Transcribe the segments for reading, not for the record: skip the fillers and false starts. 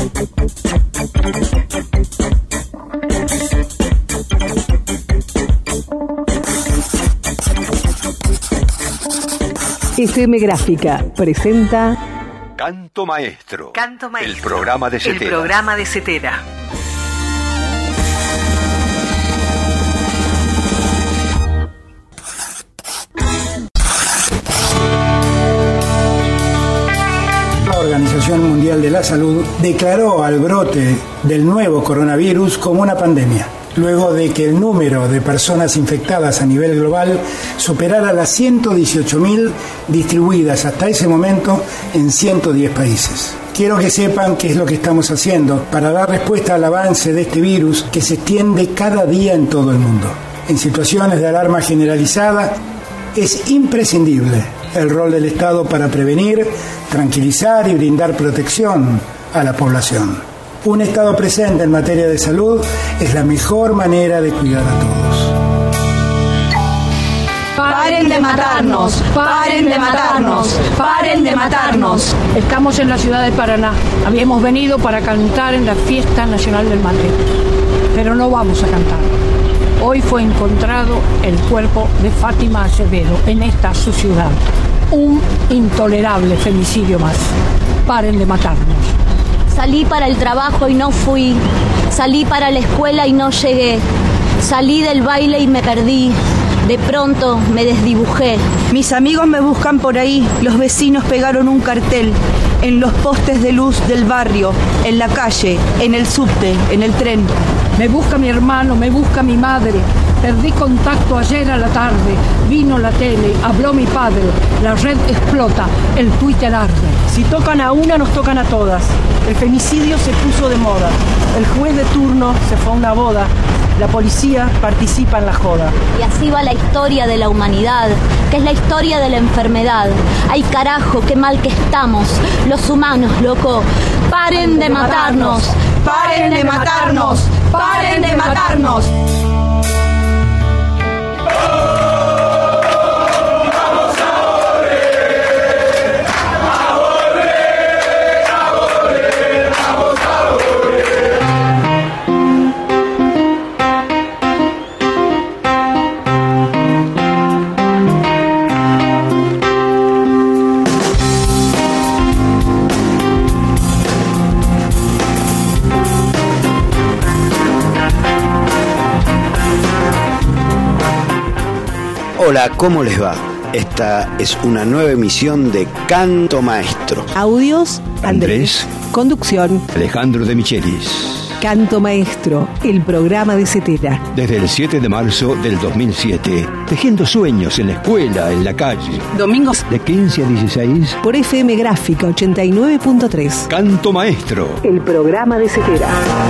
FM Gráfica presenta Canto Maestro. Canto Maestro. El programa de Cetera. El programa de Cetera. La Organización Mundial de la Salud declaró al brote del nuevo coronavirus como una pandemia, luego de que el número de personas infectadas a nivel global superara las 118.000 distribuidas hasta ese momento en 110 países. Quiero que sepan qué es lo que estamos haciendo para dar respuesta al avance de este virus que se extiende cada día en todo el mundo. En situaciones de alarma generalizada, es imprescindible el rol del Estado para prevenir, tranquilizar y brindar protección a la población. Un Estado presente en materia de salud es la mejor manera de cuidar a todos. ¡Paren de matarnos! ¡Paren de matarnos! ¡Paren de matarnos! Estamos en la ciudad de Paraná. Habíamos venido para cantar en la Fiesta Nacional del Mate, pero no vamos a cantar. Hoy fue encontrado el cuerpo de Fátima Acevedo en esta su ciudad. Un intolerable femicidio más. Paren de matarnos. Salí para el trabajo y no fui. Salí para la escuela y no llegué. Salí del baile y me perdí. De pronto me desdibujé. Mis amigos me buscan por ahí. Los vecinos pegaron un cartel en los postes de luz del barrio, en la calle, en el subte, en el tren. Me busca mi hermano, me busca mi madre. Perdí contacto ayer a la tarde. Vino la tele, habló mi padre. La red explota, el Twitter arde. Si tocan a una, nos tocan a todas. El femicidio se puso de moda. El juez de turno se fue a una boda. La policía participa en la joda. Y así va la historia de la humanidad, que es la historia de la enfermedad. Ay carajo, qué mal que estamos, los humanos, loco. ¡Paren de matarnos! ¡Paren de matarnos! ¡Paren de matarnos! Hola, ¿cómo les va? Esta es una nueva emisión de Canto Maestro. Audios, Andrés. Conducción, Alejandro de Michelis. Canto Maestro, el programa de Cetera. Desde el 7 de marzo del 2007, tejiendo sueños en la escuela, en la calle. Domingos De 15 a 16, por FM Gráfica 89.3. Canto Maestro. El programa de Cetera.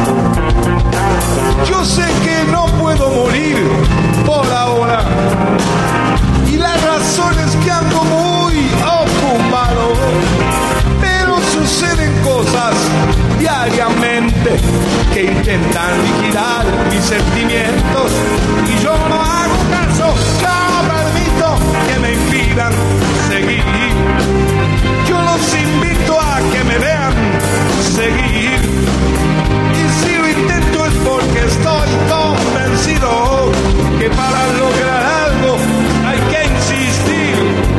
Yo sé que no puedo morir por ahora, y la razón es que ando muy ocupado, pero suceden cosas diariamente que intentan liquidar mis sentimientos, y yo no hago caso, no permito que me impidan seguir. Yo los invito a que me vean seguir, y si lo intento es porque estoy convencido que para lograr algo hay que insistir.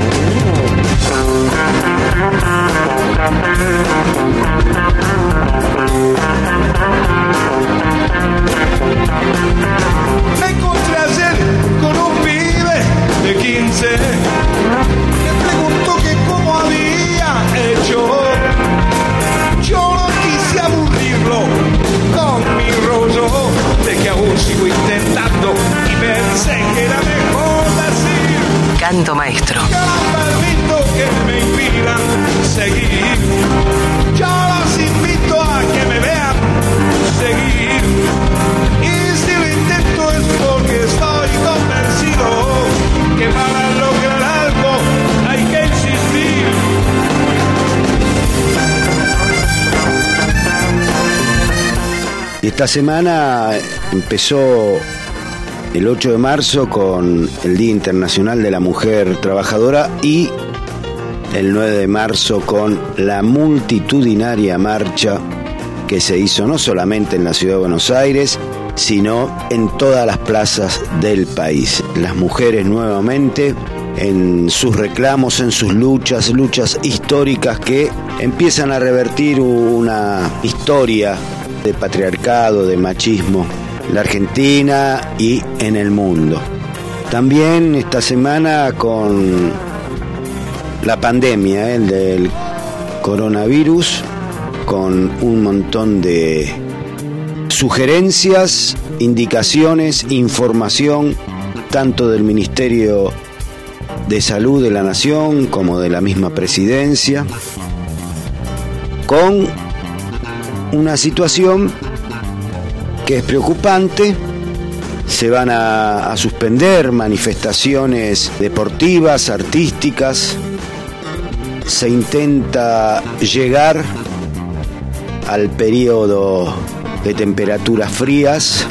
Me encontré ayer con un pibe de 15 que preguntó que cómo había hecho. Yo no quise aburrirlo con mi rollo de que aún sigo intentando y pensé que era mejor decir Canto Maestro. que no permito que me impidan seguir. Yo los invito a que me vean seguir, y si lo intento es porque estoy convencido que para lograr algo hay que insistir. Y esta semana empezó el 8 de marzo con el Día Internacional de la Mujer Trabajadora y el 9 de marzo con la multitudinaria marcha que se hizo no solamente en la ciudad de Buenos Aires, sino en todas las plazas del país. Las mujeres nuevamente en sus reclamos, en sus luchas históricas que empiezan a revertir una historia de patriarcado, de machismo en la Argentina y en el mundo. También esta semana con la pandemia, el del coronavirus, con un montón de sugerencias, indicaciones, información, tanto del Ministerio de Salud de la Nación como de la misma Presidencia, con una situación que es preocupante. Se van a suspender manifestaciones deportivas, artísticas. Se intenta llegar al periodo de temperaturas frías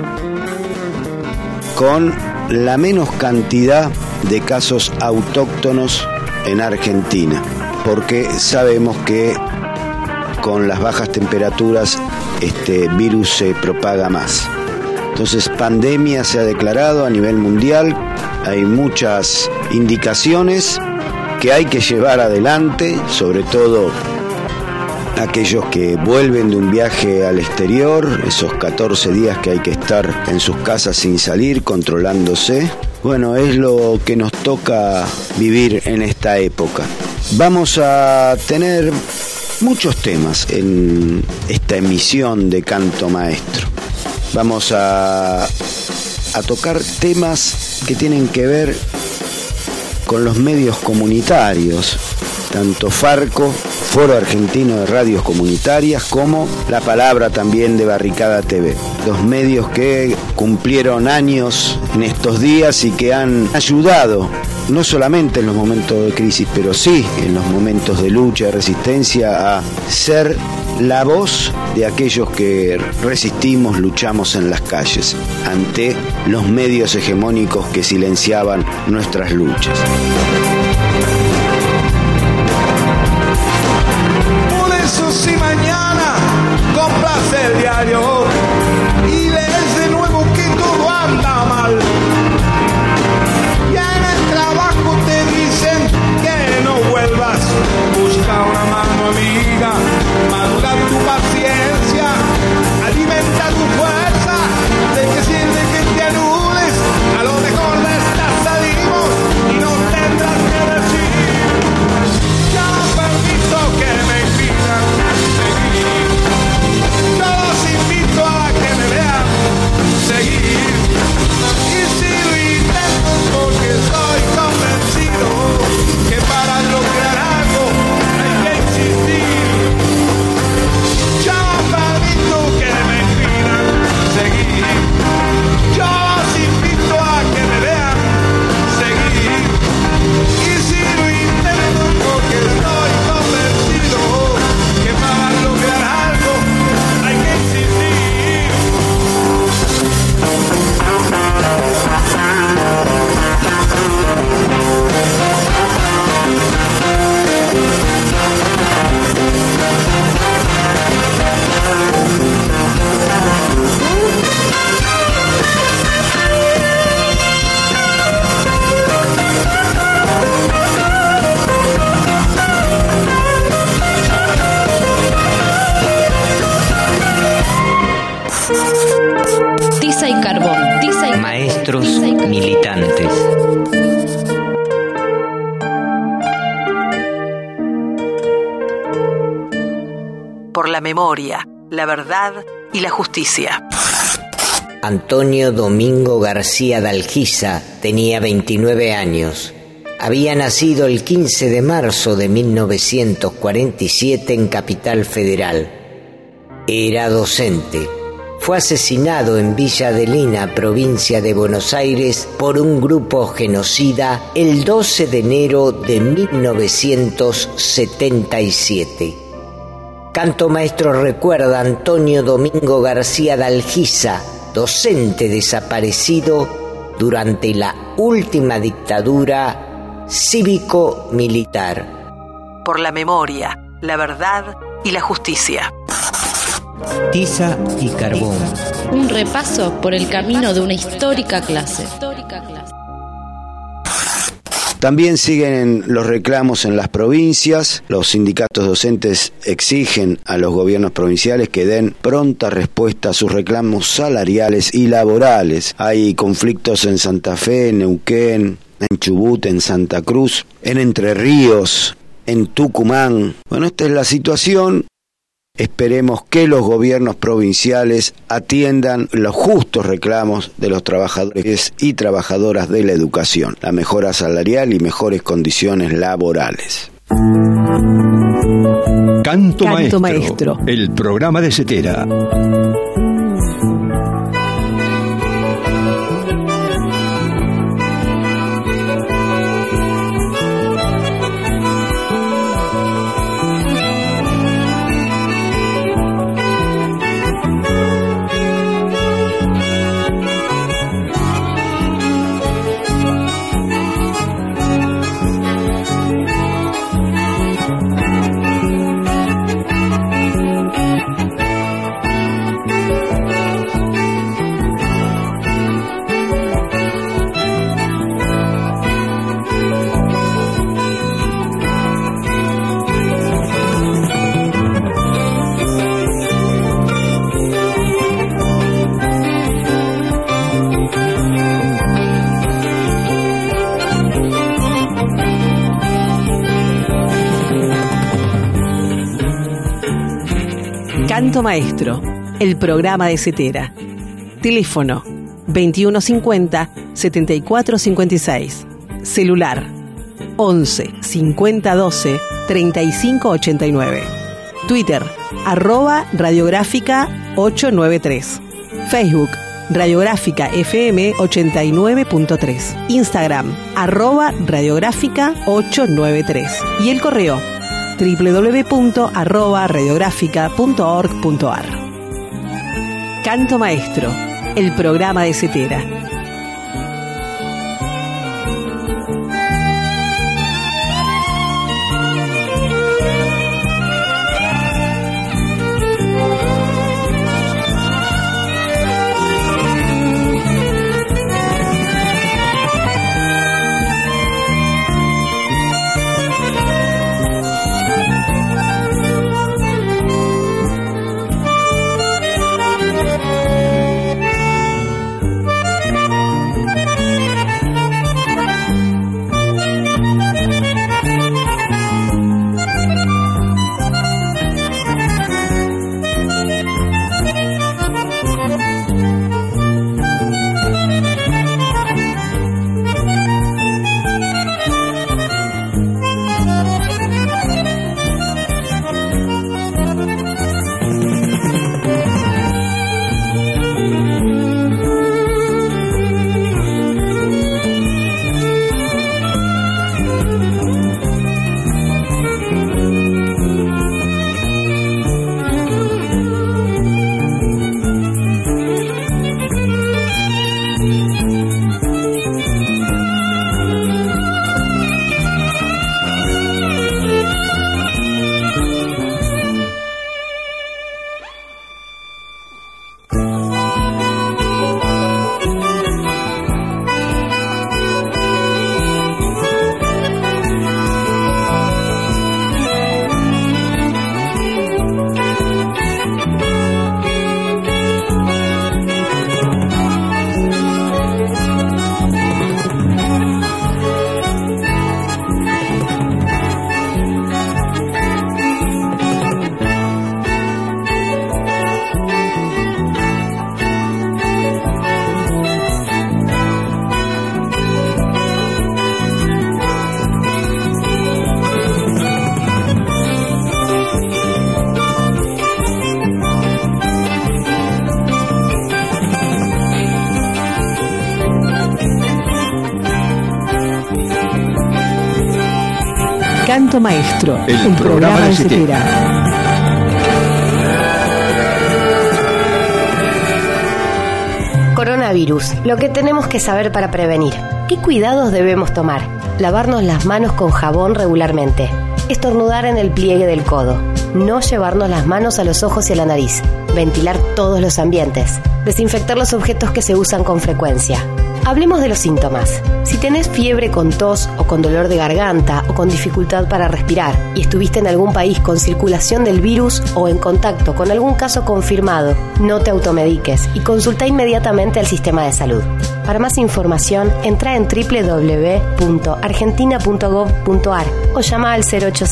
con la menos cantidad de casos autóctonos en Argentina, porque sabemos que con las bajas temperaturas este virus se propaga más. Entonces, pandemia se ha declarado a nivel mundial. Hay muchas indicaciones que hay que llevar adelante, sobre todo aquellos que vuelven de un viaje al exterior, esos 14 días que hay que estar en sus casas sin salir, controlándose. Bueno, es lo que nos toca vivir en esta época. Vamos a tener muchos temas en esta emisión de Canto Maestro. Vamos a tocar temas que tienen que ver con los medios comunitarios, tanto Farco, Foro Argentino de Radios Comunitarias, como La Palabra también de Barricada TV. Los medios que cumplieron años en estos días y que han ayudado, no solamente en los momentos de crisis, pero sí en los momentos de lucha, de resistencia, a ser la voz de aquellos que resistimos, luchamos en las calles, ante los medios hegemónicos que silenciaban nuestras luchas. Si mañana compras el diario y lees de nuevo que todo anda mal, y en el trabajo te dicen que no vuelvas, busca una mano amiga, madura tu paciencia, alimenta tu fuerza. ¿De qué sirve que te anules? A lo mejor de estas salimos y no tendrás que decir: ya no permito que me impidan seguir. Yo los invito a que me vean seguir. Y si lo intento es porque estoy convencido que para lograr algo hay que insistir. Yo no permito que me impidan seguir. Yo los invito a que me vean seguir. Y si lo intento es porque estoy convencido que para lograr algo hay que insistir. Tiza y carbón. Maestros militantes. Por la memoria, la verdad y la justicia. Antonio Domingo García de Algiza tenía 29 años. Había nacido el 15 de marzo de 1947 en Capital Federal. Era docente. Fue asesinado en Villa Adelina, provincia de Buenos Aires, por un grupo genocida el 12 de enero de 1977. Canto Maestro recuerda a Antonio Domingo García de Algiza, docente desaparecido durante la última dictadura cívico-militar. Por la memoria, la verdad y la justicia. tiza y carbón. Un repaso por el camino de una histórica clase. También siguen los reclamos en las provincias. Los sindicatos docentes exigen a los gobiernos provinciales que den pronta respuesta a sus reclamos salariales y laborales. Hay conflictos en Santa Fe, en Neuquén, en Chubut, en Santa Cruz, en Entre Ríos, en Tucumán. Bueno, esta es la situación. Esperemos que los gobiernos provinciales atiendan los justos reclamos de los trabajadores y trabajadoras de la educación, la mejora salarial y mejores condiciones laborales. Canto Maestro, el programa de Cetera. Canto Maestro, el programa de Cetera. Teléfono 2150-7456. Celular 11 50 12 35 89. Twitter @radiográfica 893. Facebook Radiográfica FM 89.3. Instagram @radiográfica 893. Y el correo www.radiográfica.org.ar. Canto Maestro, el programa de Cetera. Canto Maestro, el programa de Cetera. Coronavirus, lo que tenemos que saber para prevenir. ¿Qué cuidados debemos tomar? Lavarnos las manos con jabón regularmente. Estornudar en el pliegue del codo. no llevarnos las manos a los ojos y a la nariz, ventilar todos los ambientes, desinfectar los objetos que se usan con frecuencia. Hablemos de los síntomas. Si tenés fiebre con tos o con dolor de garganta o con dificultad para respirar y estuviste en algún país con circulación del virus o en contacto con algún caso confirmado, no te automediques y consulta inmediatamente al sistema de salud. Para más información, entra en www.argentina.gov.ar o llama al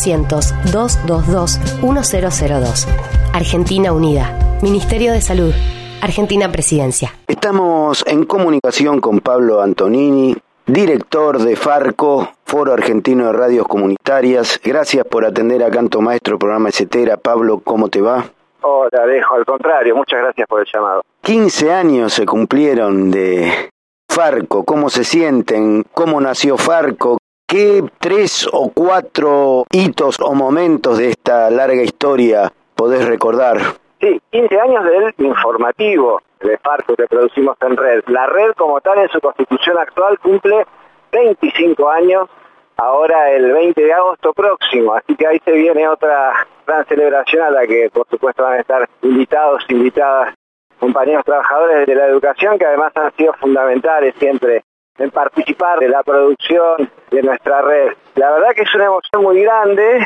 0800-222-1002. Argentina Unida. Ministerio de Salud. Argentina Presidencia. Estamos en comunicación con Pablo Antonini, director de Farco, Foro Argentino de Radios Comunitarias. Gracias por atender a Canto Maestro, programa Etcétera. Pablo, ¿cómo te va? Hola, Alejo, al contrario, muchas gracias por el llamado. 15 años se cumplieron de Farco. ¿Cómo se sienten? ¿Cómo nació Farco? ¿Qué 3 o 4 hitos o momentos de esta larga historia podés recordar? Sí, 15 años del informativo de Farco que producimos en red. La red como tal en su constitución actual cumple 25 años, ahora el 20 de agosto próximo, así que ahí se viene otra gran celebración a la que por supuesto van a estar invitados, invitadas, compañeros trabajadores de la educación que además han sido fundamentales siempre en participar de la producción de nuestra red. La verdad que es una emoción muy grande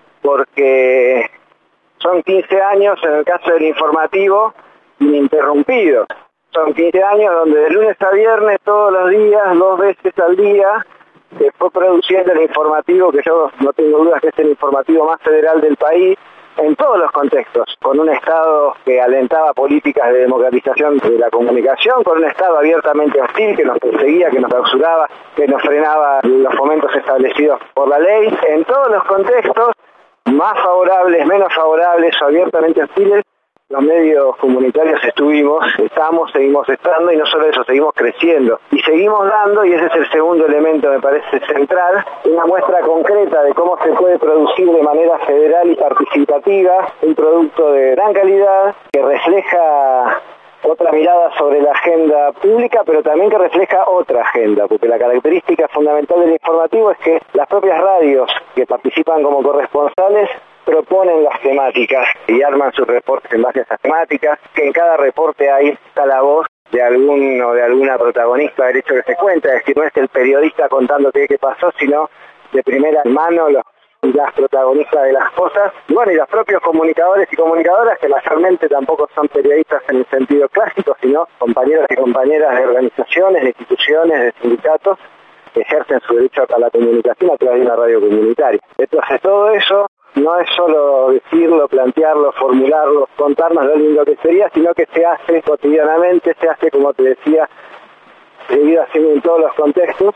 porque son 15 años, en el caso del informativo, ininterrumpidos. Son 15 años donde de lunes a viernes, todos los días, 2 veces al día, se fue produciendo el informativo, que yo no tengo dudas que es el informativo más federal del país, en todos los contextos, con un Estado que alentaba políticas de democratización de la comunicación, con un Estado abiertamente hostil que nos perseguía, que nos clausuraba, que nos frenaba los fomentos establecidos por la ley. En todos los contextos, más favorables, menos favorables o abiertamente hostiles, los medios comunitarios estamos, seguimos estando y no solo eso, seguimos creciendo y seguimos dando, y ese es el segundo elemento me parece central, una muestra concreta de cómo se puede producir de manera federal y participativa un producto de gran calidad que refleja otra mirada sobre la agenda pública, pero también que refleja otra agenda, porque la característica fundamental del informativo es que las propias radios que participan como corresponsales proponen las temáticas y arman sus reportes en base a esas temáticas, que en cada reporte está la voz de algún o de alguna protagonista del hecho que se cuenta, es decir, no es el periodista contándote qué pasó, sino de primera mano las protagonistas de las cosas, y bueno, y los propios comunicadores y comunicadoras que mayormente tampoco son periodistas en el sentido clásico, sino compañeros y compañeras de organizaciones, de instituciones, de sindicatos, que ejercen su derecho a la comunicación a través de una radio comunitaria. Entonces todo eso no es solo decirlo, plantearlo, formularlo, contarnos lo lindo que sería, sino que se hace cotidianamente, se hace, como te decía, seguido haciendo en todos los contextos,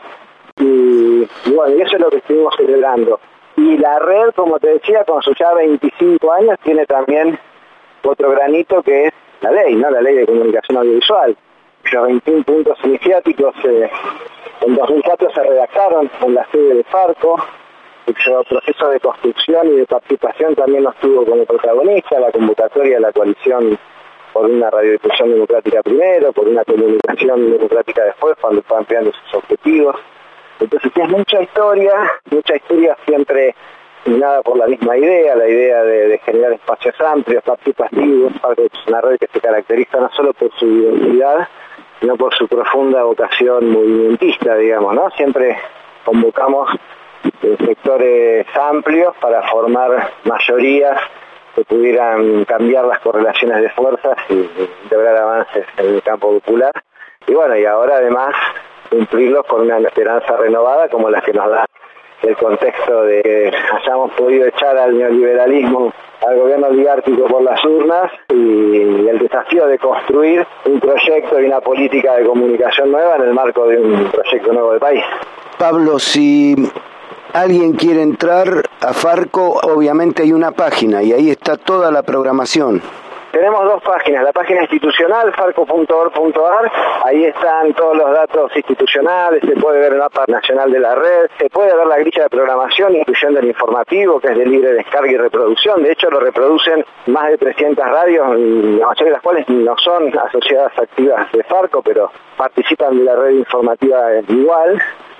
y bueno, y eso es lo que estuvimos celebrando. Y la red, como te decía, con sus ya 25 años, tiene también otro granito que es la ley, ¿no? La ley de comunicación audiovisual. Los 21 puntos iniciáticos en 2004 se redactaron en la sede de Farco. El proceso de construcción y de participación también nos tuvo como protagonista, la convocatoria de la coalición por una radiodifusión democrática primero, por una comunicación democrática después, cuando fue ampliando sus objetivos. Entonces es mucha historia siempre dominada por la misma idea, la idea de generar espacios amplios, participativos. Es una red que se caracteriza no solo por su identidad, sino por su profunda vocación movimentista, digamos, ¿no? Siempre convocamos sectores amplios para formar mayorías que pudieran cambiar las correlaciones de fuerzas y integrar avances en el campo popular. Y bueno, y ahora además cumplirlos con una esperanza renovada como la que nos da el contexto de que hayamos podido echar al neoliberalismo, al gobierno oligárquico por las urnas, y el desafío de construir un proyecto y una política de comunicación nueva en el marco de un proyecto nuevo de país. Pablo, si alguien quiere entrar a Farco, obviamente hay una página y ahí está toda la programación. Tenemos 2 páginas, la página institucional, farco.org.ar, ahí están todos los datos institucionales, se puede ver el mapa nacional de la red, se puede ver la grilla de programación, incluyendo el informativo, que es de libre descarga y reproducción. De hecho, lo reproducen más de 300 radios, la mayoría de las cuales no son asociadas activas de Farco, pero participan de la red informativa igual.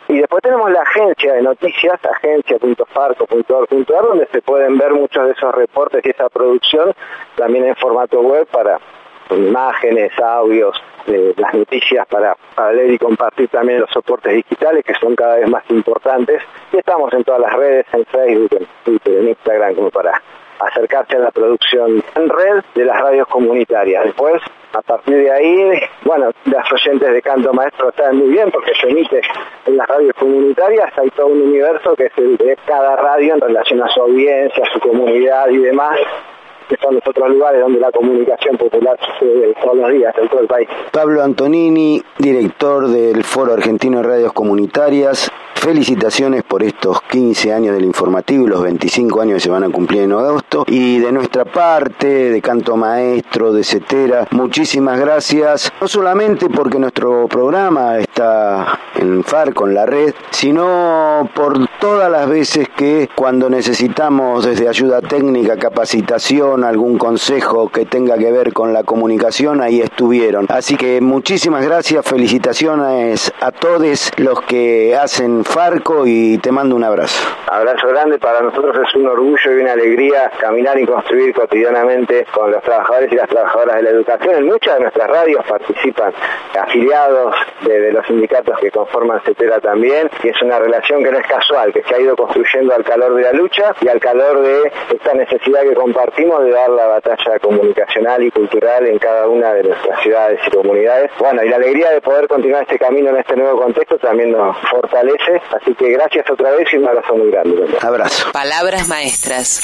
Y después tenemos la agencia de noticias, agencia.farco.org.ar, donde se pueden ver muchos de esos reportes y esa producción también en formato web con imágenes, audios, las noticias para leer y compartir también los soportes digitales que son cada vez más importantes. Y estamos en todas las redes, en Facebook, en Twitter, en Instagram, como para acercarse a la producción en red de las radios comunitarias. Después, a partir de ahí, bueno, las oyentes de Canto Maestro saben muy bien porque se emite en las radios comunitarias, hay todo un universo que es el de cada radio en relación a su audiencia, a su comunidad y demás, que son los otros lugares donde la comunicación popular sucede todos los días en todo el país. Pablo Antonini, director del Foro Argentino de Radios Comunitarias, felicitaciones por estos 15 años del informativo y los 25 años que se van a cumplir en agosto. Y de nuestra parte, de Canto Maestro, de CETERA, muchísimas gracias, no solamente porque nuestro programa está en Farco, en la red, sino por todas las veces que cuando necesitamos desde ayuda técnica, capacitación, algún consejo que tenga que ver con la comunicación, ahí estuvieron. Así que muchísimas gracias, felicitaciones a todos los que hacen Farco y te mando un abrazo. Abrazo grande, para nosotros es un orgullo y una alegría caminar y construir cotidianamente con los trabajadores y las trabajadoras de la educación. En muchas de nuestras radios participan afiliados de los sindicatos que conforman CETERA también, y es una relación que no es casual, que se ha ido construyendo al calor de la lucha y al calor de esta necesidad que compartimos de dar la batalla comunicacional y cultural en cada una de nuestras ciudades y comunidades. Bueno, y la alegría de poder continuar este camino en este nuevo contexto también nos fortalece, así que gracias otra vez y un abrazo muy grande. Abrazo. Palabras maestras.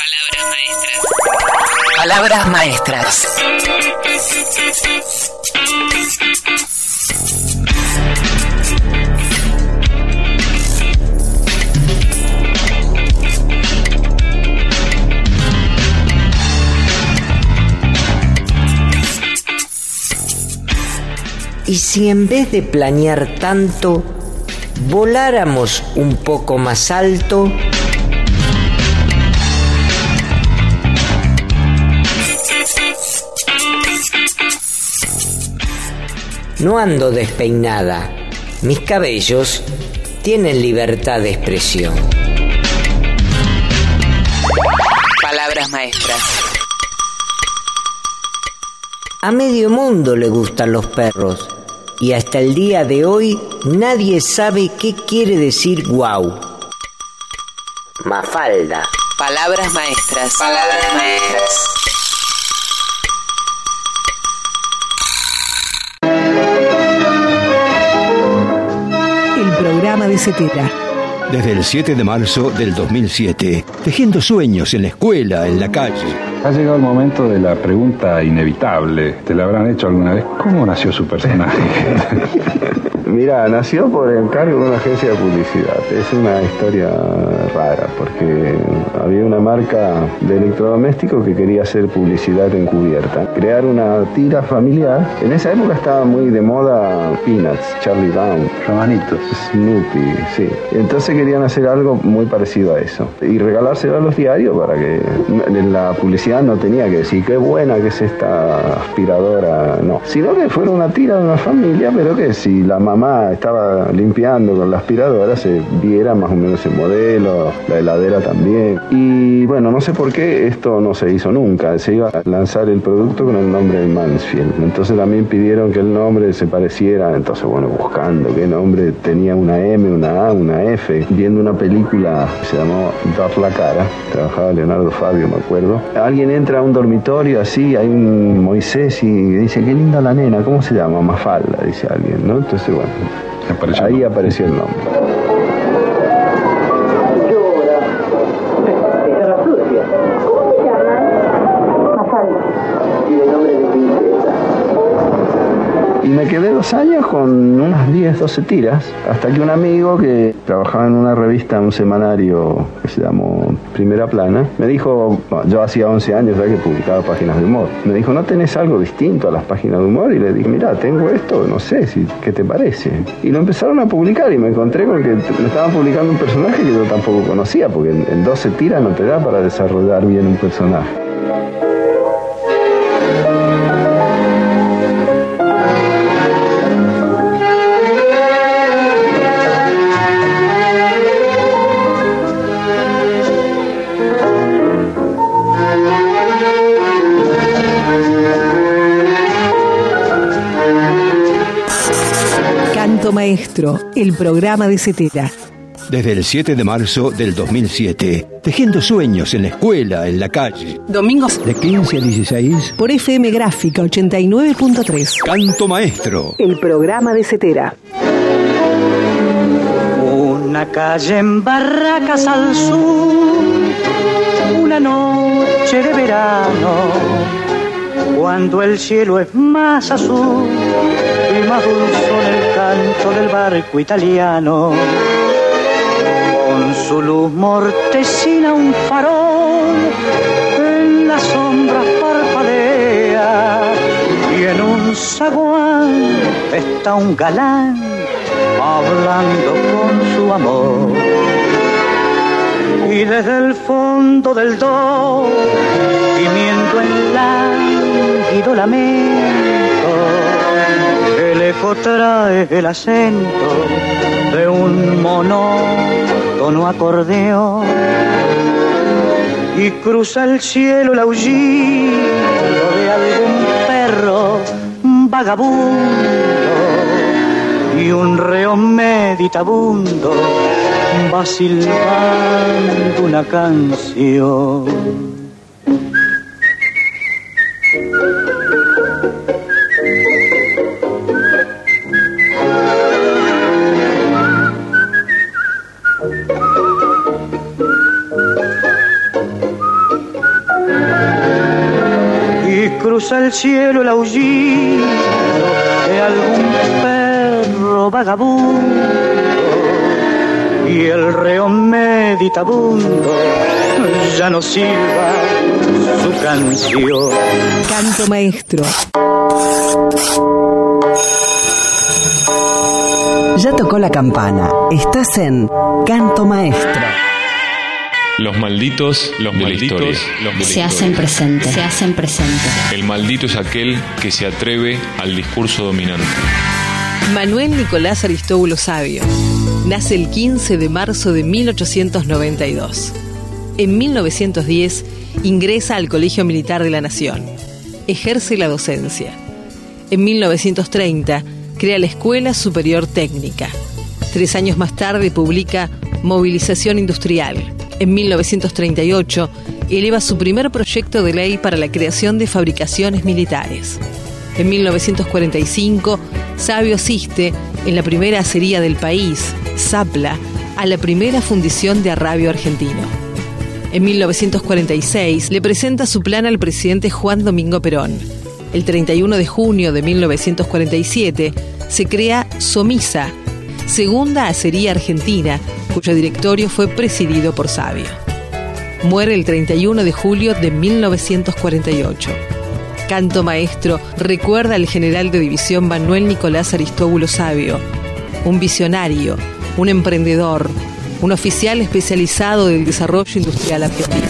Palabras maestras. ¿Y si en vez de planear tanto, voláramos un poco más alto? No ando despeinada, mis cabellos tienen libertad de expresión. Palabras maestras. A medio mundo le gustan los perros. Y hasta el día de hoy nadie sabe qué quiere decir guau. Mafalda. Palabras maestras. Palabras maestras. El programa de CETERA. Desde el 7 de marzo del 2007, tejiendo sueños en la escuela, en la calle. Ha llegado el momento de la pregunta inevitable. ¿Te la habrán hecho alguna vez? ¿Cómo nació su personaje? Mira, nació por encargo de una agencia de publicidad. Es una historia rara porque había una marca de electrodomésticos que quería hacer publicidad encubierta. Crear una tira familiar. En esa época estaba muy de moda Peanuts, Charlie Brown, Romanitos, Snoopy, sí. Entonces querían hacer algo muy parecido a eso. Y regalárselo a los diarios para que en la publicidad no tenía que decir qué buena que es esta aspiradora, no. Sino que fuera una tira de una familia, pero que si la mamá estaba limpiando con la aspiradora se viera más o menos el modelo, la heladera también. Y bueno, no sé por qué esto no se hizo nunca. Se iba a lanzar el producto con el nombre de Mansfield. Entonces también pidieron que el nombre se pareciera. Entonces bueno, buscando qué nombre tenía una M, una A, una F. Viendo una película que se llamó Dar la cara, trabajaba Leonardo Fabio, me acuerdo. Alguien entra a un dormitorio así, hay un Moisés y dice, qué linda la nena, ¿cómo se llama? Mafalda, dice alguien, ¿no? Entonces bueno, ahí apareció el nombre. ¿Cómo se llama? Mafalda. Y de nombre de princesa. Y me quedé 2 años con unas 10, 12 tiras, hasta que un amigo que trabajaba en una revista, un semanario que se llamó Primera Plana, me dijo, bueno, yo hacía 11 años ya que publicaba páginas de humor, me dijo, ¿no tenés algo distinto a las páginas de humor? Y le dije, mira, tengo esto, no sé, ¿qué te parece? Y lo empezaron a publicar y me encontré con que me estaban publicando un personaje que yo tampoco conocía, porque en 12 tiras no te da para desarrollar bien un personaje. Canto Maestro, el programa de Cetera. Desde el 7 de marzo del 2007, tejiendo sueños en la escuela, en la calle. Domingos de 15 a 16. Por FM Gráfica 89.3. Canto Maestro, el programa de Cetera. Una calle en Barracas al sur, una noche de verano, cuando el cielo es más azul y más dulce el canto del barco italiano. Con su luz mortecina un farol en las sombras parpadea, y en un zaguán está un galán hablando con su amor. Y desde el fondo del do, gimiendo en lánguido lamento, el eco trae el acento de un monótono acordeón, y cruza el cielo el aullido de algún perro vagabundo, y un reo meditabundo va silbando una canción. Cruza el cielo el aullido de algún perro vagabundo, y el reo meditabundo ya no silba su canción. Canto Maestro. Ya tocó la campana. Estás en Canto Maestro. Los malditos de la historia. Se hacen presentes. El maldito es aquel que se atreve al discurso dominante. Manuel Nicolás Aristóbulo Savio nace el 15 de marzo de 1892. En 1910 ingresa al Colegio Militar de la Nación. Ejerce la docencia. En 1930 crea la Escuela Superior Técnica. 3 años más tarde publica Movilización Industrial. En 1938 eleva su primer proyecto de ley para la creación de fabricaciones militares. En 1945, Savio asiste en la primera acería del país, Zapla, a la primera fundición de arrabio argentino. En 1946 le presenta su plan al presidente Juan Domingo Perón. El 31 de junio de 1947 se crea Somisa, segunda acería argentina, cuyo directorio fue presidido por Savio. Muere el 31 de julio de 1948. Canto Maestro recuerda al general de división Manuel Nicolás Aristóbulo Savio, un visionario, un emprendedor, un oficial especializado del desarrollo industrial argentino.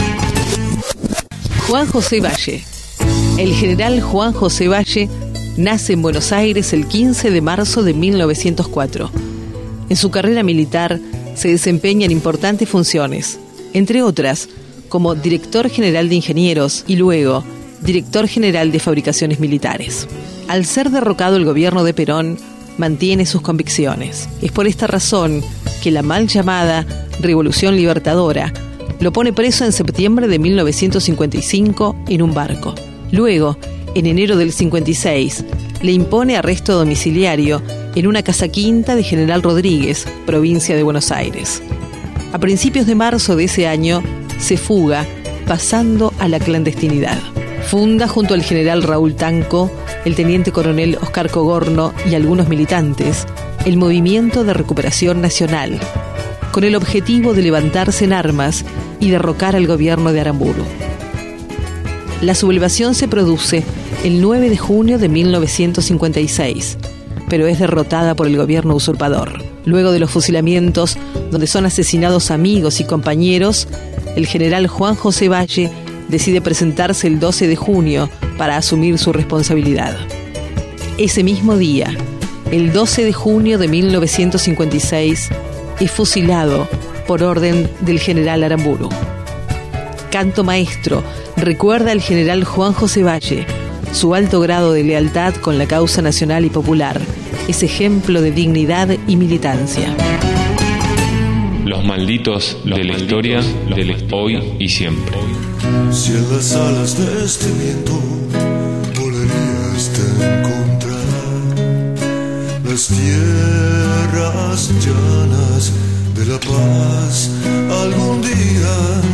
Juan José Valle. El general Juan José Valle nace en Buenos Aires el 15 de marzo de 1904. En su carrera militar se desempeña en importantes funciones, entre otras, como director general de ingenieros y luego director general de fabricaciones militares. Al ser derrocado el gobierno de Perón, mantiene sus convicciones. Es por esta razón que la mal llamada Revolución Libertadora lo pone preso en septiembre de 1955 en un barco. Luego, en enero del 56, le impone arresto domiciliario en una casa quinta de General Rodríguez, provincia de Buenos Aires. A principios de marzo de ese año, se fuga, pasando a la clandestinidad. Funda junto al general Raúl Tanco, el teniente coronel Oscar Cogorno y algunos militantes, el Movimiento de Recuperación Nacional, con el objetivo de levantarse en armas y derrocar al gobierno de Aramburu. La sublevación se produce el 9 de junio de 1956, pero es derrotada por el gobierno usurpador. Luego de los fusilamientos, donde son asesinados amigos y compañeros, el general Juan José Valle decide presentarse el 12 de junio para asumir su responsabilidad. Ese mismo día, el 12 de junio de 1956, es fusilado por orden del general Aramburu. Canto Maestro recuerda al general Juan José Valle, su alto grado de lealtad con la causa nacional y popular, es ejemplo de dignidad y militancia. Los malditos de la historia, del hoy y siempre. Si en las alas de este viento volarías de encontrar las tierras llanas de la paz algún día,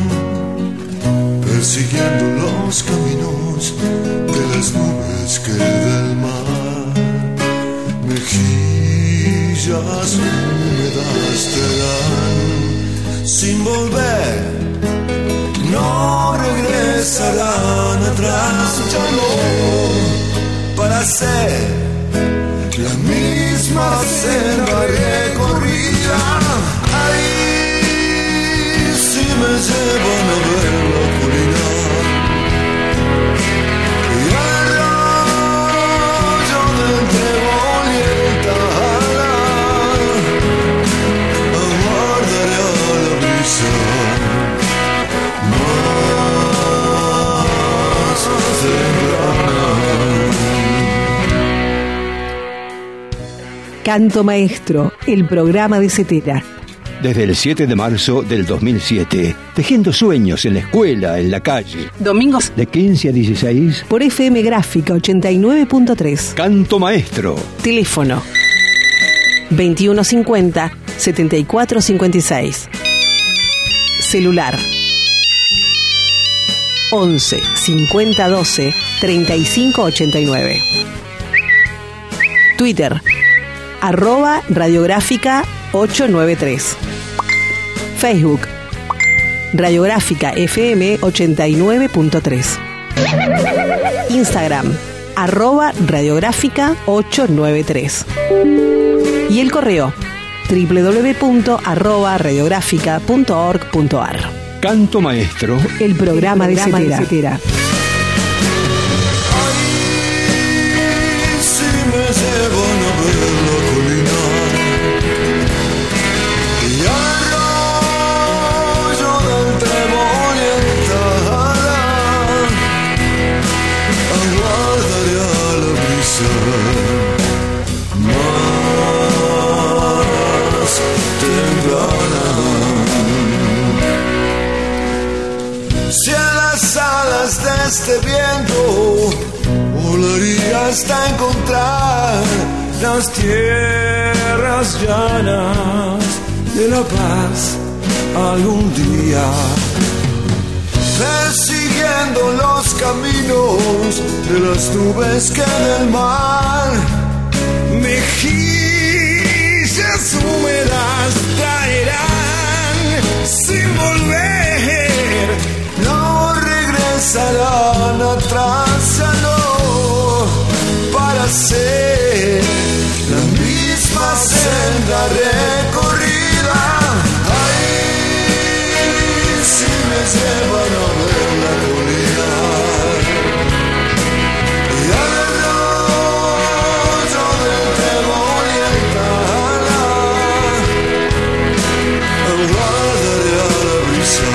persiguiendo los caminos de las nubes que del mar, mejillas húmedas te dan sin volver. No regresarán atrás, ya no, para hacer la misma senda recorrida. Ahí sí me llevan a ver la colina y el rayo del trébol y el tajal. Aguardaré a la brisa. Canto Maestro, el programa de Cetera. Desde el 7 de marzo del 2007, tejiendo sueños en la escuela, en la calle. Domingos de 15 a 16 por FM Gráfica 89.3. Canto Maestro. Teléfono 2150 7456. Celular 11 50 12 35 89. Twitter @Radiográfica 893. Facebook Radiográfica FM 89.3. Instagram @Radiográfica 893. Y el correo www.radiográfica.org.ar. Canto Maestro, el programa de Cetera. De este viento volaría hasta encontrar las tierras llanas de la paz algún día, persiguiendo los caminos de las nubes que del mar, mejillas húmedas traerán sin volver. Regresarán atrás, ya no, para hacer la misma senda recorrida. Ahí sí me llevan a ver la colina y al rollo del trébol y el tajal. Aguardaré a la brisa.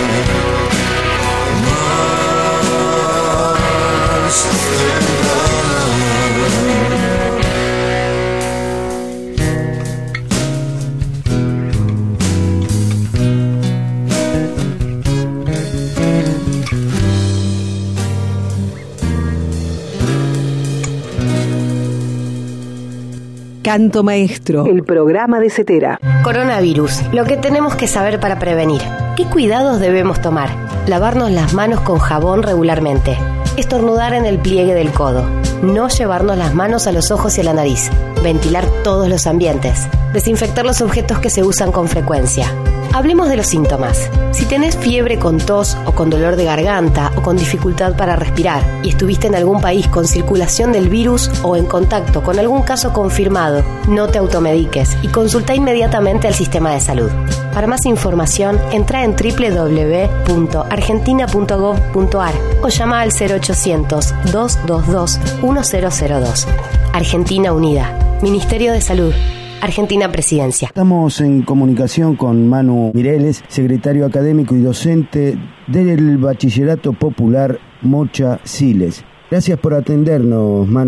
Canto Maestro, el programa de Cetera. Coronavirus, lo que tenemos que saber para prevenir. ¿Qué cuidados debemos tomar? Lavarnos las manos con jabón regularmente. Estornudar en el pliegue del codo. No llevarnos las manos a los ojos y a la nariz. Ventilar todos los ambientes. Desinfectar los objetos que se usan con frecuencia. Hablemos de los síntomas. Si tenés fiebre con tos o con dolor de garganta o con dificultad para respirar y estuviste en algún país con circulación del virus o en contacto con algún caso confirmado, no te automediques y consulta inmediatamente al sistema de salud. Para más información, entra en www.argentina.gov.ar o llama al 0800-222-1002. Argentina Unida. Ministerio de Salud. Argentina Presidencia. Estamos en comunicación con Manu Mireles, secretario académico y docente del Bachillerato Popular Mocha Siles. Gracias por atendernos, Manu.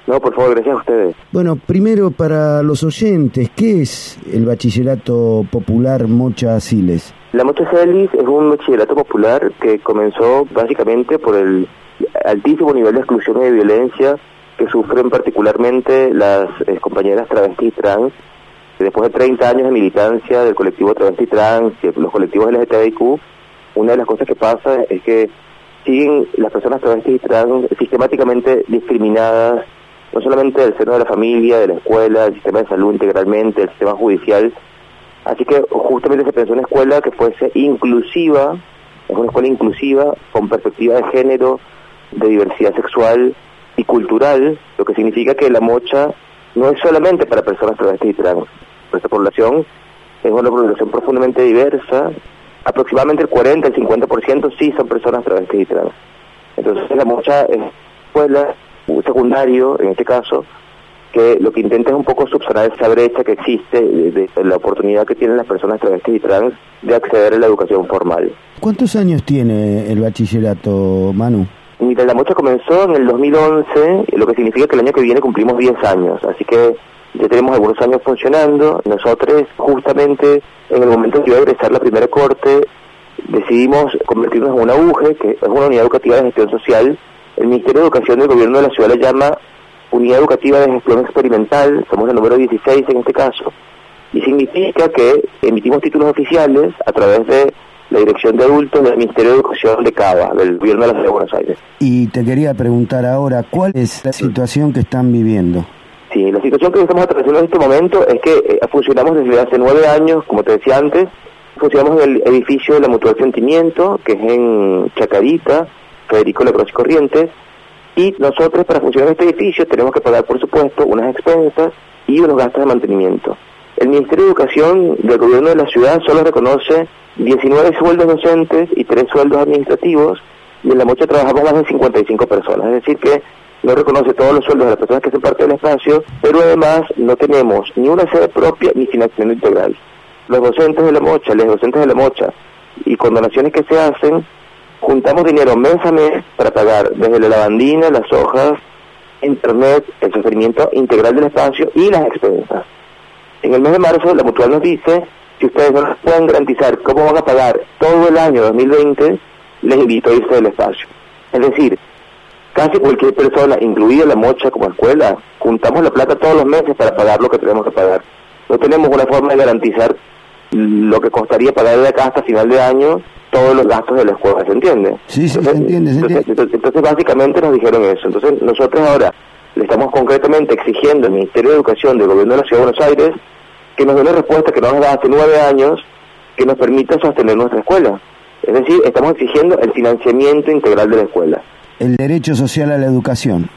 No, por favor, gracias a ustedes. Bueno, primero para los oyentes, ¿qué es el Bachillerato Popular Mocha Siles? La Mocha Siles es un bachillerato popular que comenzó básicamente por el altísimo nivel de exclusión y de violencia que sufren particularmente las compañeras travesti y trans. Después de 30 años de militancia del colectivo travesti trans y los colectivos LGTBIQ, una de las cosas que pasa es que siguen las personas travestis y trans sistemáticamente discriminadas, no solamente del seno de la familia, de la escuela, del sistema de salud integralmente, del sistema judicial. Así que justamente se pensó una escuela que fuese inclusiva, es una escuela inclusiva con perspectiva de género, de diversidad sexual y cultural, lo que significa que la Mocha no es solamente para personas travestis y trans. Nuestra población es una población profundamente diversa, aproximadamente el 40, el 50% sí son personas travestis y trans. Entonces la Mocha es una escuela secundario, en este caso, que lo que intenta es un poco subsanar esa brecha que existe de la oportunidad que tienen las personas travestis y trans de acceder a la educación formal. ¿Cuántos años tiene el bachillerato, Manu? Mira, la Mocha comenzó en el 2011, lo que significa que el año que viene cumplimos 10 años, así que ya tenemos algunos años funcionando. Nosotros, justamente en el momento que iba a egresar la primera corte, decidimos convertirnos en una UGE, que es una unidad educativa de gestión social. El Ministerio de Educación del Gobierno de la Ciudad la llama Unidad Educativa de Gestión Experimental, somos el número 16 en este caso, y significa que emitimos títulos oficiales a través de la Dirección de Adultos del Ministerio de Educación de Cava, del Gobierno de la Ciudad de Buenos Aires. Y te quería preguntar ahora, ¿cuál es la situación que están viviendo? Sí, la situación que estamos atravesando en este momento es que funcionamos desde hace 9 años, como te decía antes, funcionamos en el edificio de la Mutual Sentimiento, que es en Chacarita, Federico Lacroix y Corrientes, y nosotros para funcionar en este edificio tenemos que pagar, por supuesto, unas expensas y unos gastos de mantenimiento. El Ministerio de Educación del Gobierno de la Ciudad solo reconoce 19 sueldos docentes y 3 sueldos administrativos, y en la Mocha trabajamos más de 55 personas, es decir que no reconoce todos los sueldos de las personas que hacen parte del espacio, pero además no tenemos ni una sede propia ni financiamiento integral. Los docentes de la Mocha, los docentes de la Mocha, y con donaciones que se hacen, juntamos dinero mes a mes para pagar desde la lavandina, las hojas, internet, el sostenimiento integral del espacio y las expensas. En el mes de marzo la Mutual nos dice, si ustedes no nos pueden garantizar cómo van a pagar todo el año 2020, les invito a irse del espacio. Es decir, casi cualquier persona, incluida la Mocha como escuela, juntamos la plata todos los meses para pagar lo que tenemos que pagar. No tenemos una forma de garantizar lo que costaría pagar de acá hasta final de año todos los gastos de la escuela, ¿se entiende? Sí, entonces, se entiende. Entonces básicamente nos dijeron eso. Entonces nosotros ahora le estamos concretamente exigiendo al Ministerio de Educación del Gobierno de la Ciudad de Buenos Aires que nos dé una respuesta que no nos da hace 9 años, que nos permita sostener nuestra escuela. Es decir, estamos exigiendo el financiamiento integral de la escuela. El derecho social a la educación.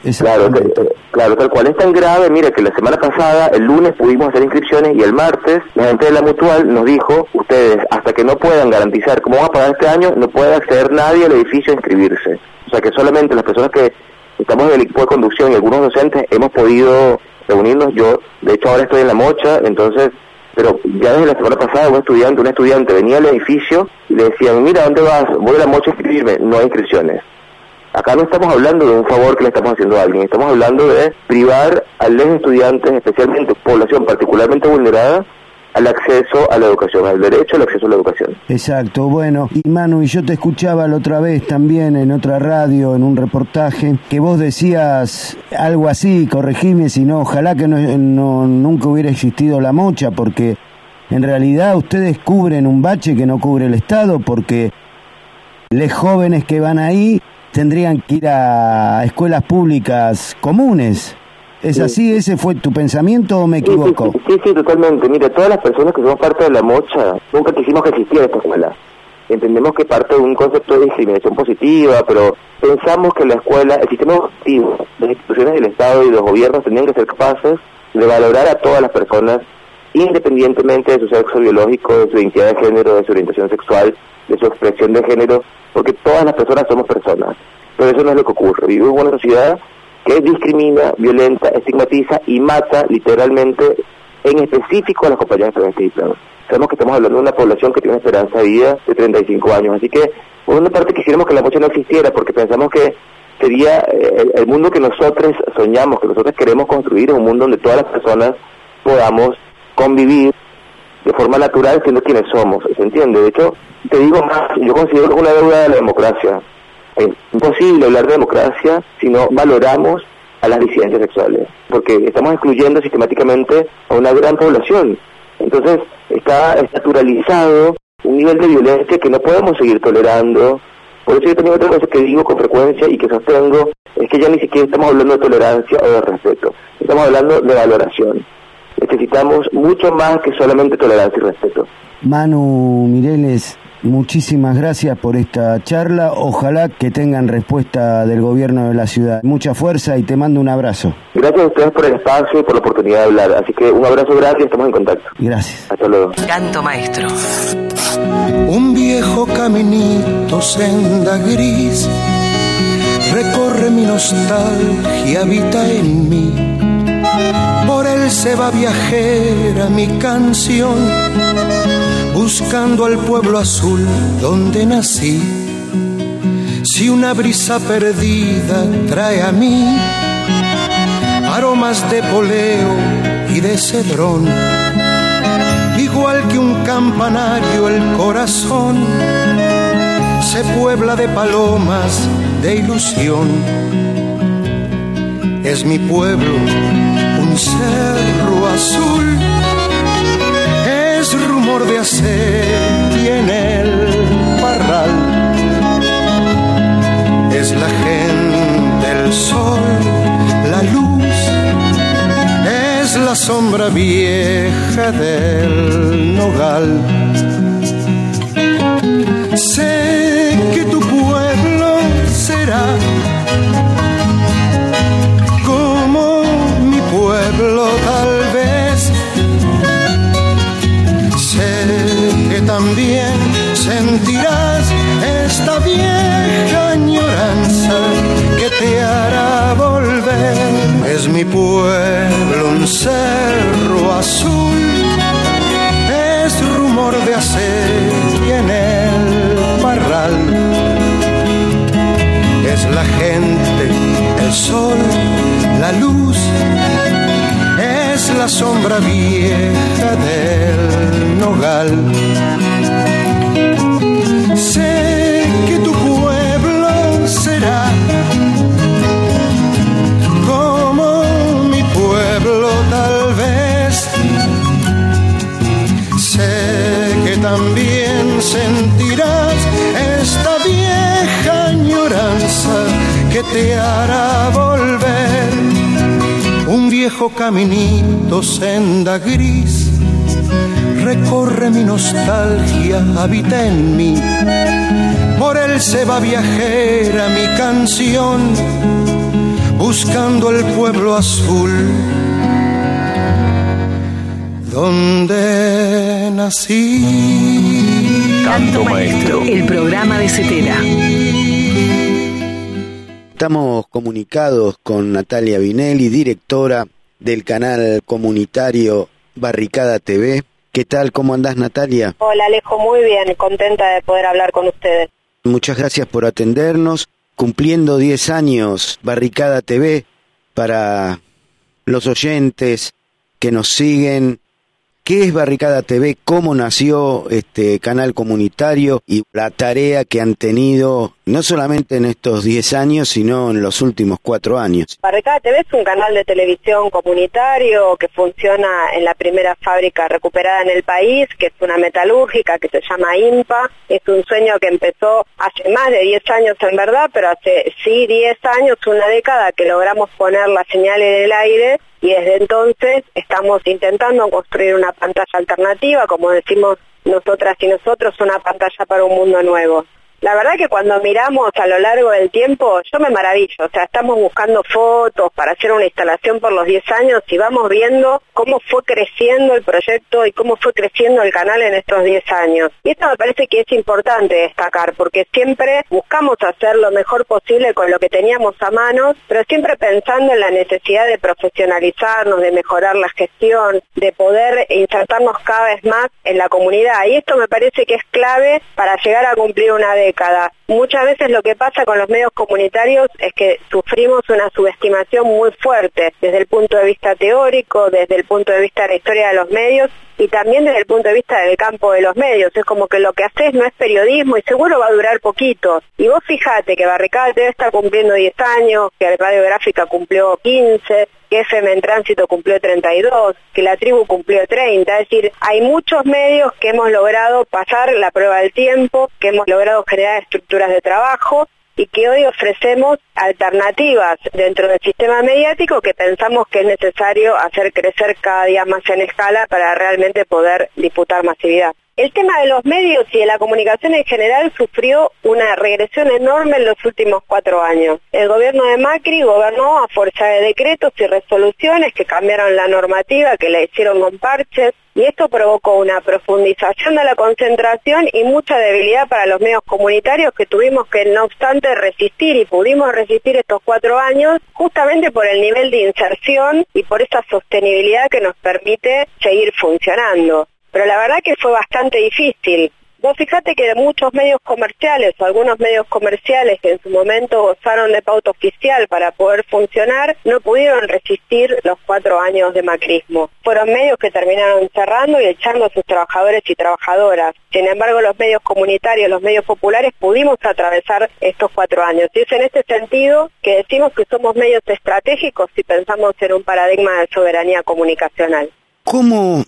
Claro, tal cual. Es tan grave, mira, que la semana pasada, el lunes, pudimos hacer inscripciones y el martes la gente de la Mutual nos dijo, ustedes, hasta que no puedan garantizar cómo van a pagar este año, no puede acceder nadie al edificio a inscribirse. O sea que solamente las personas que estamos en el equipo de conducción y algunos docentes hemos podido reunirnos. Yo, de hecho, ahora estoy en la Mocha, entonces, pero ya desde la semana pasada una estudiante venía al edificio y le decían, mira, ¿dónde vas? Voy a la Mocha a inscribirme. No hay inscripciones. Acá no estamos hablando de un favor que le estamos haciendo a alguien, estamos hablando de privar a los estudiantes, especialmente población particularmente vulnerada, al acceso a la educación, al derecho al acceso a la educación. Exacto, bueno, y Manu, y yo te escuchaba la otra vez también en otra radio, en un reportaje, que vos decías algo así, corregime si no, ojalá que nunca hubiera existido la Mocha, porque en realidad ustedes cubren un bache que no cubre el Estado, porque los jóvenes que van ahí tendrían que ir a escuelas públicas comunes. ¿Es así? ¿Ese fue tu pensamiento o me equivoco? Sí, totalmente. Mira, todas las personas que somos parte de la Mocha nunca quisimos que existiera esta escuela. Entendemos que parte de un concepto de discriminación positiva, pero pensamos que la escuela, el sistema educativo, las instituciones del Estado y los gobiernos tenían que ser capaces de valorar a todas las personas, independientemente de su sexo biológico, de su identidad de género, de su orientación sexual, de su expresión de género, porque todas las personas somos personas. Pero eso no es lo que ocurre. Vivimos en una sociedad que discrimina, violenta, estigmatiza y mata literalmente, en específico a las compañías travestis. Sabemos que estamos hablando de una población que tiene una esperanza de vida de 35 años, así que por una parte quisiéramos que la Mocha no existiera, porque pensamos que sería el mundo que nosotros soñamos, que nosotros queremos construir, es un mundo donde todas las personas podamos convivir de forma natural siendo quienes somos, ¿se entiende? De hecho, te digo más, yo considero una deuda de la democracia. Es imposible hablar de democracia si no valoramos a las disidencias sexuales, porque estamos excluyendo sistemáticamente a una gran población. Entonces está naturalizado un nivel de violencia que no podemos seguir tolerando. Por eso yo también otra cosa que digo con frecuencia y que sostengo es que ya ni siquiera estamos hablando de tolerancia o de respeto, estamos hablando de valoración. Necesitamos mucho más que solamente tolerancia y respeto. Manu Mireles, muchísimas gracias por esta charla. Ojalá que tengan respuesta del gobierno de la ciudad. Mucha fuerza y te mando un abrazo. Gracias a ustedes por el espacio y por la oportunidad de hablar. Así que un abrazo grande y estamos en contacto. Gracias. Hasta luego. Canto maestro. Un viejo caminito, senda gris, recorre mi nostalgia, habita en mí. Por él se va viajera mi canción, buscando al pueblo azul donde nací. Si una brisa perdida trae a mí aromas de poleo y de cedrón, igual que un campanario el corazón se puebla de palomas de ilusión. Es mi pueblo un cerro azul, es rumor de hacer y en el parral es la gente, el sol, la luz, es la sombra vieja del nogal. Sé que tu pueblo será como mi pueblo tal vez. Sé que también sentirás esta vieja añoranza que te hará volver. Es mi pueblo un cerro azul, es rumor de hacer y en el parral es la gente, el sol, la luz, es la sombra vieja del nogal. Sé que tu pueblo será como mi pueblo tal vez. Sé que también sentirás esta vieja añoranza que te hará volver. Un viejo caminito, senda gris, recorre mi nostalgia, habita en mí. Por él se va viajera mi canción, buscando el pueblo azul donde nací. Canto maestro, el programa de Cetera. Estamos comunicados con Natalia Vinelli, directora del canal comunitario Barricada TV. ¿Qué tal? ¿Cómo andás, Natalia? Hola, Alejo, muy bien, contenta de poder hablar con ustedes. Muchas gracias por atendernos. Cumpliendo 10 años Barricada TV, para los oyentes que nos siguen, ¿qué es Barricada TV? ¿Cómo nació este canal comunitario? Y la tarea que han tenido, no solamente en estos 10 años, sino en los últimos 4 años. Barricada TV es un canal de televisión comunitario que funciona en la primera fábrica recuperada en el país, que es una metalúrgica que se llama IMPA. Es un sueño que empezó hace más de 10 años en verdad, pero hace 10 años, una década, que logramos poner la señal en el aire. Y desde entonces estamos intentando construir una pantalla alternativa, como decimos nosotras y nosotros, una pantalla para un mundo nuevo. La verdad que cuando miramos a lo largo del tiempo, yo me maravillo. O sea, estamos buscando fotos para hacer una instalación por los 10 años y vamos viendo cómo fue creciendo el proyecto y cómo fue creciendo el canal en estos 10 años. Y esto me parece que es importante destacar, porque siempre buscamos hacer lo mejor posible con lo que teníamos a mano, pero siempre pensando en la necesidad de profesionalizarnos, de mejorar la gestión, de poder insertarnos cada vez más en la comunidad. Y esto me parece que es clave para llegar a cumplir una década. década. Muchas veces lo que pasa con los medios comunitarios es que sufrimos una subestimación muy fuerte desde el punto de vista teórico, desde el punto de vista de la historia de los medios y también desde el punto de vista del campo de los medios. Es como que lo que haces no es periodismo y seguro va a durar poquito. Y vos fijate que Barricada TV está cumpliendo 10 años, que Radiográfica cumplió 15, que FM en Tránsito cumplió 32, que La Tribu cumplió 30, es decir, hay muchos medios que hemos logrado pasar la prueba del tiempo, que hemos logrado generar estructuras de trabajo y que hoy ofrecemos alternativas dentro del sistema mediático que pensamos que es necesario hacer crecer cada día más en escala para realmente poder disputar masividad. El tema de los medios y de la comunicación en general sufrió una regresión enorme en los últimos 4 años. El gobierno de Macri gobernó a fuerza de decretos y resoluciones que cambiaron la normativa, que la hicieron con parches, y esto provocó una profundización de la concentración y mucha debilidad para los medios comunitarios que tuvimos que, no obstante, resistir y pudimos resistir estos 4 años justamente por el nivel de inserción y por esa sostenibilidad que nos permite seguir funcionando. Pero la verdad que fue bastante difícil. Vos fijate que muchos medios comerciales o algunos medios comerciales que en su momento gozaron de pauta oficial para poder funcionar, no pudieron resistir los 4 años de macrismo. Fueron medios que terminaron cerrando y echando a sus trabajadores y trabajadoras. Sin embargo, los medios comunitarios, los medios populares, pudimos atravesar estos 4 años. Y es en este sentido que decimos que somos medios estratégicos si pensamos en un paradigma de soberanía comunicacional. ¿Cómo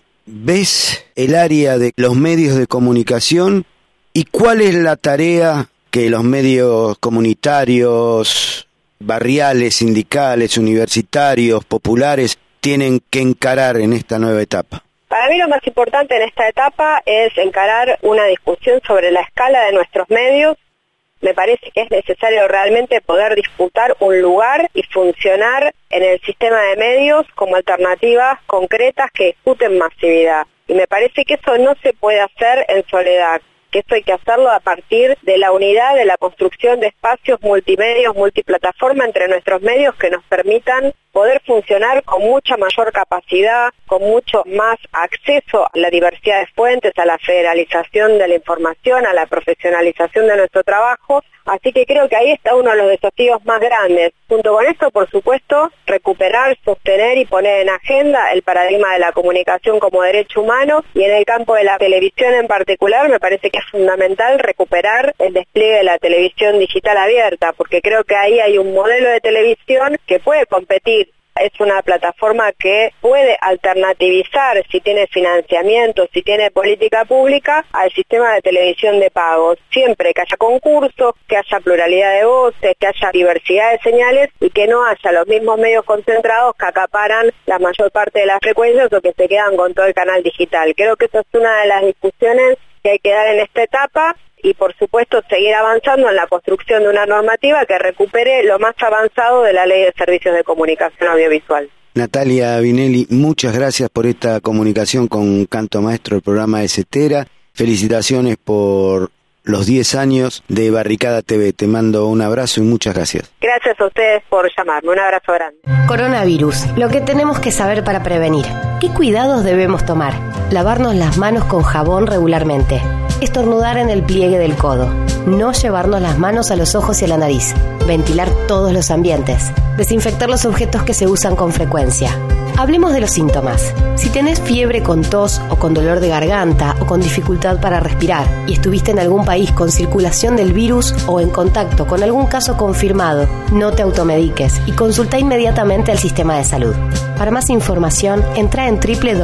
ves el área de los medios de comunicación y cuál es la tarea que los medios comunitarios, barriales, sindicales, universitarios, populares tienen que encarar en esta nueva etapa? Para mí lo más importante en esta etapa es encarar una discusión sobre la escala de nuestros medios. Me parece que es necesario realmente poder disputar un lugar y funcionar en el sistema de medios como alternativas concretas que discuten masividad. Y me parece que eso no se puede hacer en soledad, que eso hay que hacerlo a partir de la unidad, de la construcción de espacios multimedios, multiplataforma entre nuestros medios que nos permitan poder funcionar con mucha mayor capacidad, con mucho más acceso a la diversidad de fuentes, a la federalización de la información, a la profesionalización de nuestro trabajo. Así que creo que ahí está uno de los desafíos más grandes. Junto con esto, por supuesto, recuperar, sostener y poner en agenda el paradigma de la comunicación como derecho humano, y en el campo de la televisión en particular me parece que es fundamental recuperar el despliegue de la televisión digital abierta, porque creo que ahí hay un modelo de televisión que puede competir. Es una plataforma que puede alternativizar, si tiene financiamiento, si tiene política pública, al sistema de televisión de pagos. Siempre que haya concursos, que haya pluralidad de voces, que haya diversidad de señales y que no haya los mismos medios concentrados que acaparan la mayor parte de las frecuencias o que se quedan con todo el canal digital. Creo que esa es una de las discusiones que hay que dar en esta etapa. Y por supuesto seguir avanzando en la construcción de una normativa que recupere lo más avanzado de la Ley de Servicios de Comunicación Audiovisual. Natalia Vinelli, muchas gracias por esta comunicación con Canto Maestro, el programa de Cetera. Felicitaciones por los 10 años de Barricada TV. Te mando un abrazo y muchas gracias. Gracias a ustedes por llamarme. Un abrazo grande. Coronavirus, lo que tenemos que saber para prevenir. ¿Qué cuidados debemos tomar? Lavarnos las manos con jabón regularmente. Estornudar en el pliegue del codo. No llevarnos las manos a los ojos y a la nariz. Ventilar todos los ambientes. Desinfectar los objetos que se usan con frecuencia. Hablemos de los síntomas. Si tenés fiebre con tos o con dolor de garganta o con dificultad para respirar y estuviste en algún país con circulación del virus o en contacto con algún caso confirmado, no te automediques y consulta inmediatamente al sistema de salud. Para más información, entra en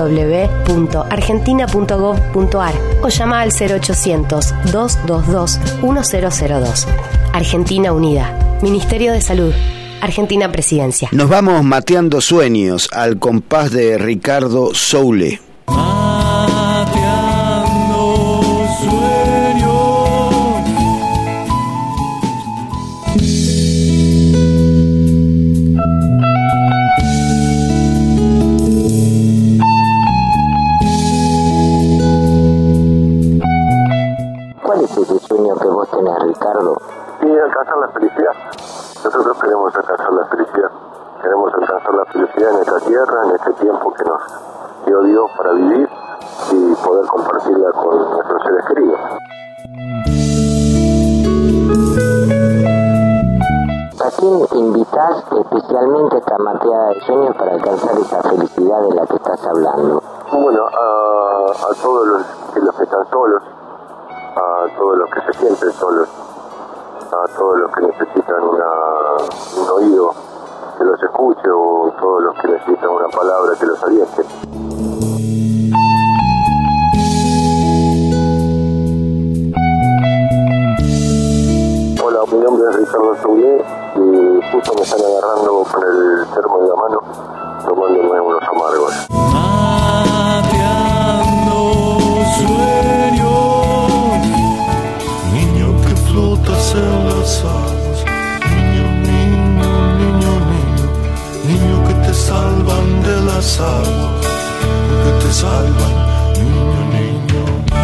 www.argentina.gov.ar o llama al 0800-222-1002. Argentina Unida. Ministerio de Salud. Argentina Presidencia. Nos vamos mateando sueños al compás de Ricardo Soule. ¿Cuál es ese sueño que vos tenés, Ricardo? Sí, alcanzar la felicidad. Nosotros queremos alcanzar la felicidad. Queremos alcanzar la felicidad en esta tierra, en este tiempo que nos dio Dios para vivir y poder compartirla con nuestros seres queridos. quién invitás especialmente a esta mateada de sueños para alcanzar esa felicidad de la que estás hablando? Bueno, a todos los que están solos, a todos los que se sienten solos, a todos los que necesitan un oído que los escuche, o todos los que necesitan una palabra que los aliente. Hola, mi nombre es Ricardo Soule y justo me están agarrando con el termo en la mano, tomándome unos amargos. En las aguas, niño que te salvan de las aguas, que te salvan, niño.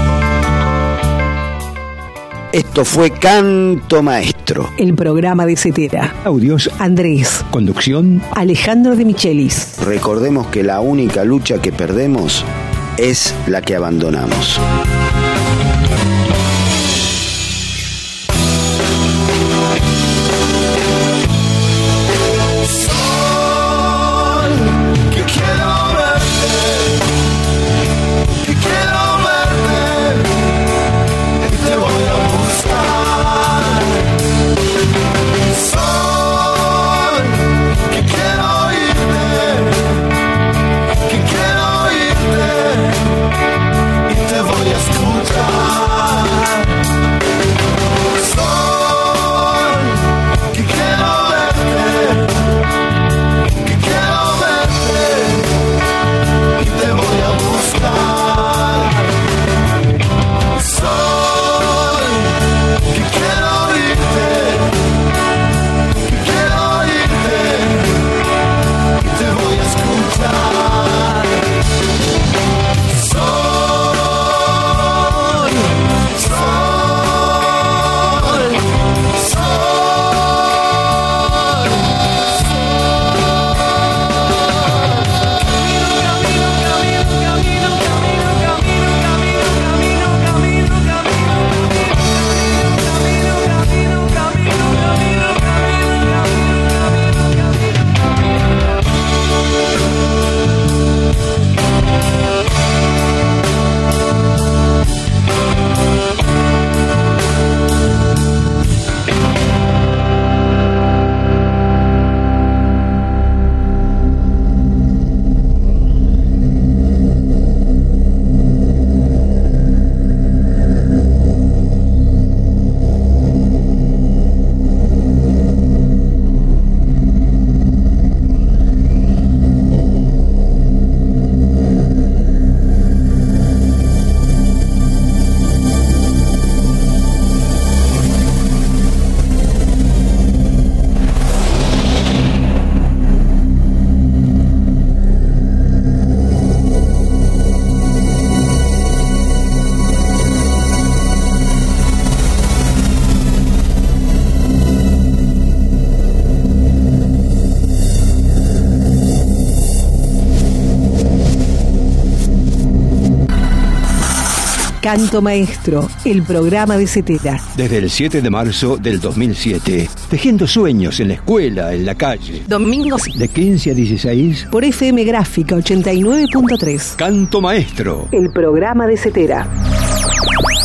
Esto fue Canto Maestro. El programa de Cetera. Audios. Andrés. Conducción. Alejandro de Michelis. Recordemos que la única lucha que perdemos es la que abandonamos. Canto Maestro, el programa de Cetera. Desde el 7 de marzo del 2007, tejiendo sueños en la escuela, en la calle. Domingos de 15 a 16 por FM Gráfica 89.3. Canto Maestro, el programa de Cetera.